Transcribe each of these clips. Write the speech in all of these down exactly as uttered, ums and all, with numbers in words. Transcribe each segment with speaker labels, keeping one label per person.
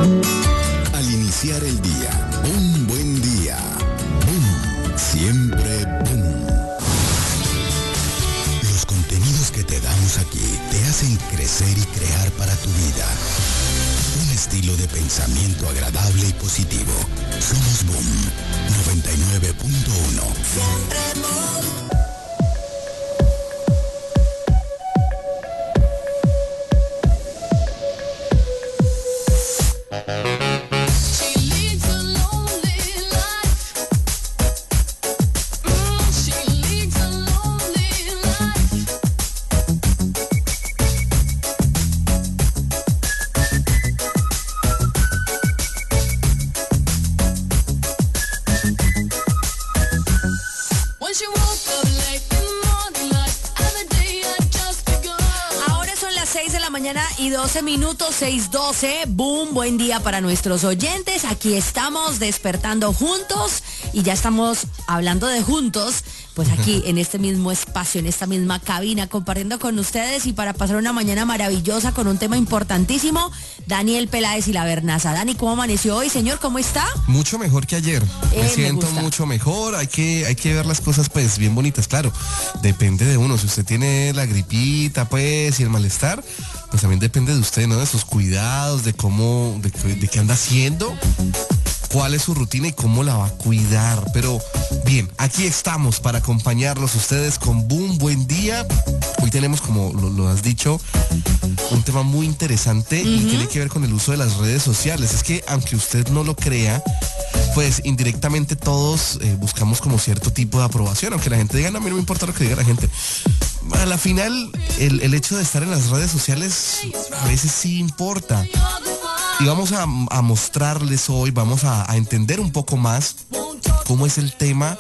Speaker 1: Al iniciar el día, un buen día. Boom, siempre boom. Los contenidos que te damos aquí te hacen crecer y crear para tu vida un estilo de pensamiento agradable y positivo. Somos Boom noventa y nueve punto uno. Siempre boom.
Speaker 2: Y doce minutos, seis doce, boom, buen día para nuestros oyentes. Aquí estamos despertando juntos y ya estamos hablando de juntos, pues aquí en este mismo espacio, en esta misma cabina, compartiendo con ustedes y para pasar una mañana maravillosa con un tema importantísimo, Daniel Peláez y la Bernaza. Dani, ¿cómo amaneció hoy, señor? ¿Cómo está?
Speaker 3: Mucho mejor que ayer.
Speaker 2: Eh,
Speaker 3: me siento
Speaker 2: me
Speaker 3: mucho mejor. Hay que, hay que ver las cosas pues bien bonitas, claro. Depende de uno. Si usted tiene la gripita pues y el malestar, pues también depende de usted, ¿no? De sus cuidados, de cómo, de, de qué anda haciendo, cuál es su rutina y cómo la va a cuidar. Pero bien, aquí estamos para acompañarlos ustedes con Boom, buen día. Hoy tenemos, como lo, lo has dicho, un tema muy interesante uh-huh. y tiene que ver con el uso de las redes sociales. Es que aunque usted no lo crea, pues indirectamente todos eh, buscamos como cierto tipo de aprobación, aunque la gente diga, no, a mí no me importa lo que diga la gente. A la final, el, el hecho de estar en las redes sociales a veces sí importa. Y vamos a, a mostrarles hoy, vamos a, a entender un poco más cómo es el tema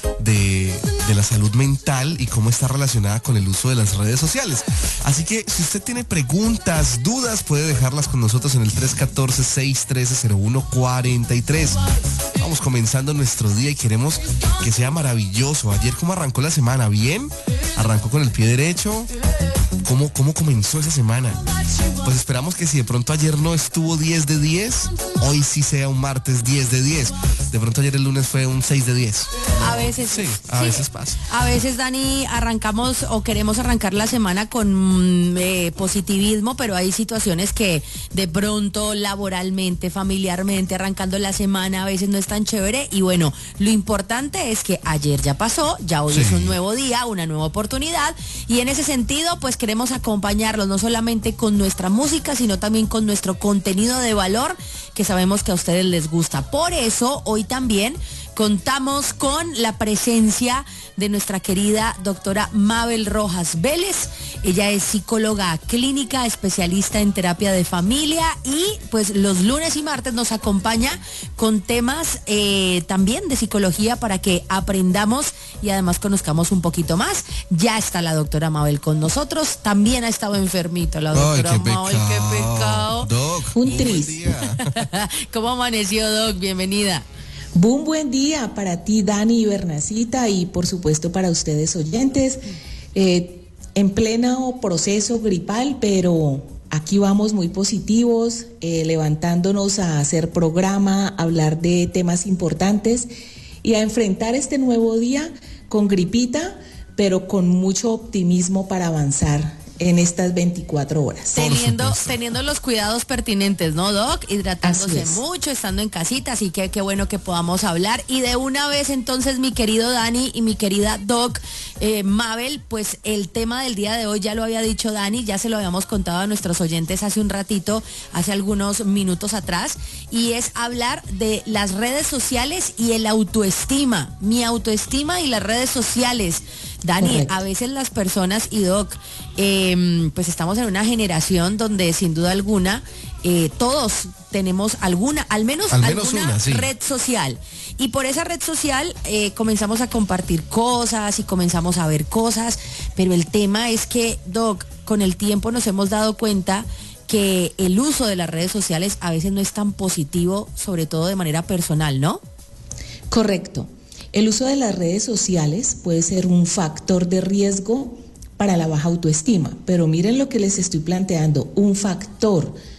Speaker 3: de, de la salud mental y cómo está relacionada con el uso de las redes sociales. Así que si usted tiene preguntas, dudas, puede dejarlas con nosotros en el tres uno cuatro, seis uno tres, cero uno cuatro tres. Vamos comenzando nuestro día y queremos que sea maravilloso. Ayer, ¿cómo arrancó la semana? ¿Bien? ¿Arrancó con el pie derecho? ¿Cómo, cómo comenzó esa semana? Pues esperamos que si de pronto ayer no estuvo diez de diez, hoy sí sea un martes diez de diez. De pronto ayer el lunes fue un seis de diez.
Speaker 2: A veces.
Speaker 3: Sí, a sí. veces pasa.
Speaker 2: A veces, Dani, arrancamos o queremos arrancar la semana con eh, positivismo, pero hay situaciones que de pronto laboralmente, familiarmente, arrancando la semana, a veces no es tan chévere. Y bueno, lo importante es que ayer ya pasó, ya hoy sí. es un nuevo día, una nueva oportunidad. Y en ese sentido, pues queremos acompañarlos no solamente con nuestra música, sino también con nuestro contenido de valor que sabemos que a ustedes les gusta. Por eso, hoy también contamos con la presencia de nuestra querida doctora Mabel Rojas Vélez. Ella es psicóloga clínica, especialista en terapia de familia y pues los lunes y martes nos acompaña con temas eh, también de psicología para que aprendamos y además conozcamos un poquito más. Ya está la doctora Mabel con nosotros. También ha estado enfermita la doctora
Speaker 3: Ay, qué
Speaker 2: Mabel.
Speaker 3: Pecado.
Speaker 2: Qué pecado.
Speaker 3: Doc,
Speaker 4: un tris.
Speaker 2: ¿Cómo amaneció, Doc? Bienvenida.
Speaker 4: Un buen día para ti, Dani y Bernacita, y por supuesto para ustedes oyentes, eh, en pleno proceso gripal, pero aquí vamos muy positivos, eh, levantándonos a hacer programa, a hablar de temas importantes y a enfrentar este nuevo día con gripita, pero con mucho optimismo para avanzar en estas veinticuatro horas.
Speaker 2: Teniendo, teniendo los cuidados pertinentes, ¿no, Doc? Hidratándose mucho, estando en casita, así que qué bueno que podamos hablar. Y de una vez entonces, mi querido Dani y mi querida Doc, eh, Mabel, pues el tema del día de hoy ya lo había dicho Dani, ya se lo habíamos contado a nuestros oyentes hace un ratito, hace algunos minutos atrás, y es hablar de las redes sociales y el autoestima, mi autoestima y las redes sociales. Dani, correcto. A veces las personas, y Doc, eh, pues estamos en una generación donde sin duda alguna eh, todos tenemos alguna, al menos,
Speaker 3: al menos
Speaker 2: alguna
Speaker 3: una, sí.
Speaker 2: red social. Y por esa red social eh, comenzamos a compartir cosas y comenzamos a ver cosas, pero el tema es que, Doc, con el tiempo nos hemos dado cuenta que el uso de las redes sociales a veces no es tan positivo, sobre todo de manera personal, ¿no?
Speaker 4: Correcto. El uso de las redes sociales puede ser un factor de riesgo para la baja autoestima, pero miren lo que les estoy planteando, un factor,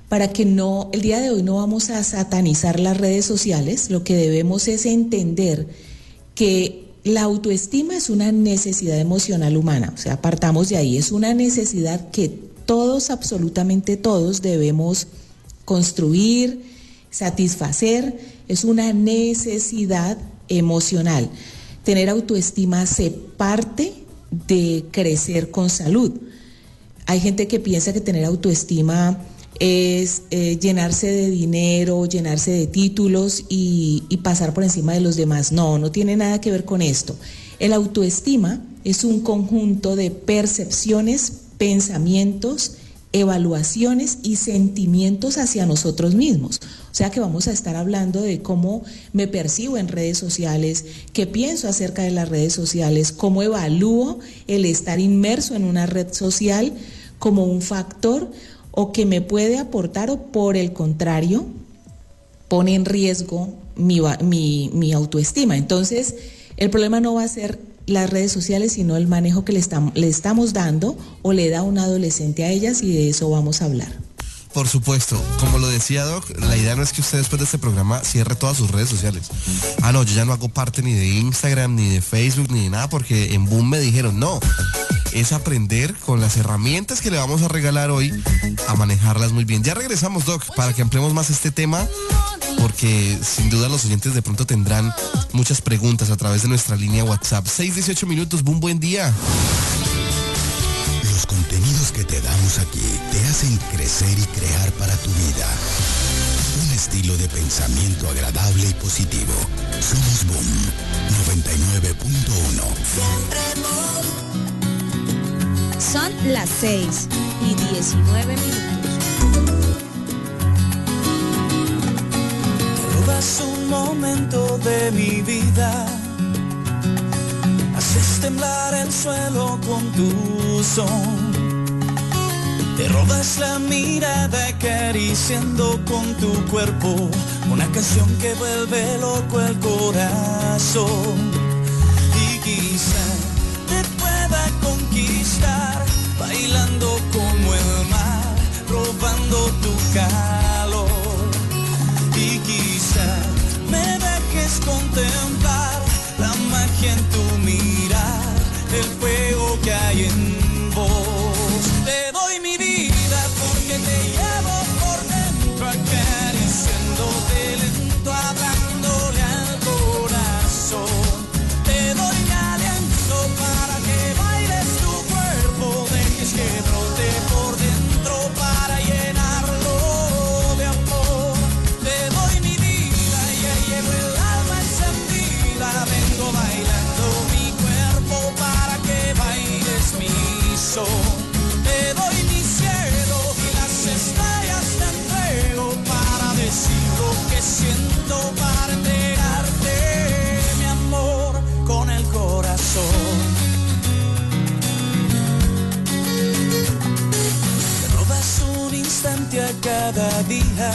Speaker 4: para que no, el día de hoy no vamos a satanizar las redes sociales, lo que debemos es entender que la autoestima es una necesidad emocional humana, o sea, partamos de ahí, es una necesidad que todos, absolutamente todos, debemos construir, satisfacer, es una necesidad emocional. Tener autoestima hace parte de crecer con salud. Hay gente que piensa que tener autoestima es eh, llenarse de dinero, llenarse de títulos y, y pasar por encima de los demás. No, no tiene nada que ver con esto. El autoestima es un conjunto de percepciones, pensamientos, evaluaciones y sentimientos hacia nosotros mismos. O sea que vamos a estar hablando de cómo me percibo en redes sociales, qué pienso acerca de las redes sociales, cómo evalúo el estar inmerso en una red social como un factor o que me puede aportar o por el contrario pone en riesgo mi, mi, mi autoestima. Entonces el problema no va a ser las redes sociales, sino el manejo que le, estamos, le estamos dando o le da un adolescente a ellas, y de eso vamos a hablar.
Speaker 3: Por supuesto, como lo decía Doc, la idea no es que usted después de este programa cierre todas sus redes sociales. Ah, no, yo ya no hago parte ni de Instagram, ni de Facebook, ni de nada, porque en Boom me dijeron no. Es aprender con las herramientas que le vamos a regalar hoy a manejarlas muy bien. Ya regresamos, Doc, para que ampliemos más este tema, porque sin duda los oyentes de pronto tendrán muchas preguntas a través de nuestra línea WhatsApp. seis dieciocho minutos, Boom, buen día.
Speaker 1: Los contenidos que te damos aquí te hacen crecer y crear para tu vida un estilo de pensamiento agradable y positivo. Somos Boom noventa y nueve punto uno.
Speaker 5: Son las seis y diecinueve minutos.
Speaker 6: Robas un momento de mi vida, haces temblar el suelo con tu son. Te robas la mirada acariciando con tu cuerpo una canción que vuelve loco el corazón. Y quizá te pueda conquistar bailando como el mar, robando tu calor. Y quizá me dejes contemplar la magia en tu mirar, el fuego que hay en vos. Te doy mi vida porque te llevo por dentro, acariciándote lento, hablándole al corazón. Te doy mi aliento para que bailes tu cuerpo, dejes que brote por dentro para llenarlo de amor. Te doy mi vida, ya llevo el alma encendida, vengo bailando mi cuerpo para que bailes mi son. Te doy mi cielo y las estrellas te entrego para decir lo que siento, para entregarte mi amor con el corazón. Te robas un instante a cada día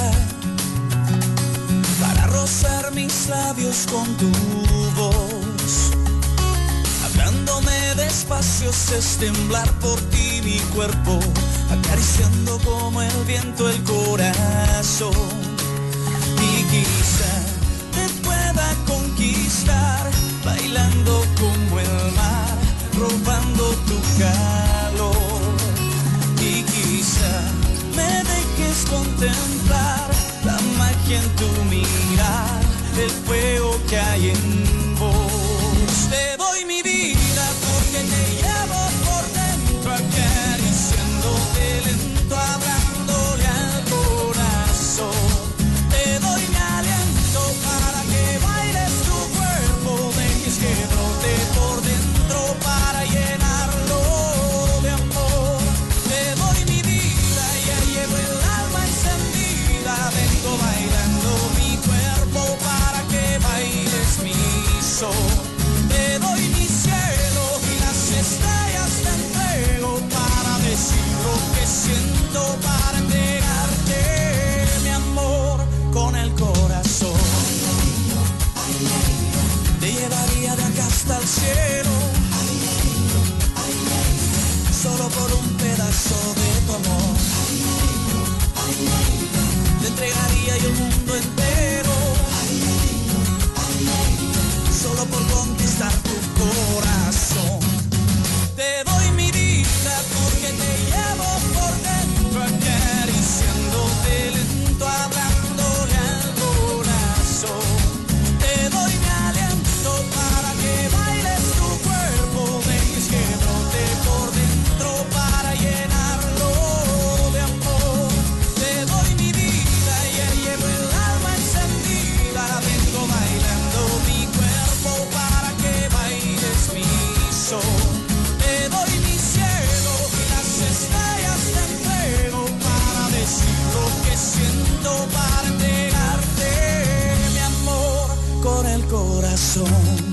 Speaker 6: para rozar mis labios con tu voz. Hablándome despacio es temblar por ti mi cuerpo, acariciando como el viento el corazón. Y quizá te pueda conquistar bailando como el mar, robando tu calor. Y quizá me dejes contemplar la magia en tu mirar, el fuego que hay en vos. Te doy mi vida porque te llevo por dentro, acariciándote lento, hablándole al corazón. Te doy mi aliento para que bailes tu cuerpo, dejes que brote por dentro para llenarlo de amor. Te doy mi vida, ya llevo el alma encendida, vengo bailando mi cuerpo para que bailes mi son. Te doy mi cielo y las estrellas te entrego para decir lo que siento, para entregarte mi amor con el corazón. Te llevaría de acá hasta el cielo, solo por un pedazo de tu amor. y el mundo entero, solo por conquistar tu corazón. Te doy mi vida porque te llevo por dentro, acariciándote lento, hablándole al corazón. Te doy mi aliento para que bailes tu cuerpo, dejes que brote por dentro para llenarlo de amor. Te doy mi vida y ya llevo el alma encendida, vengo bailando mi cuerpo para que bailes mi son. Te doy mi cielo y las estrellas te entrego para decir lo que siento, para entregarte mi amor con el corazón.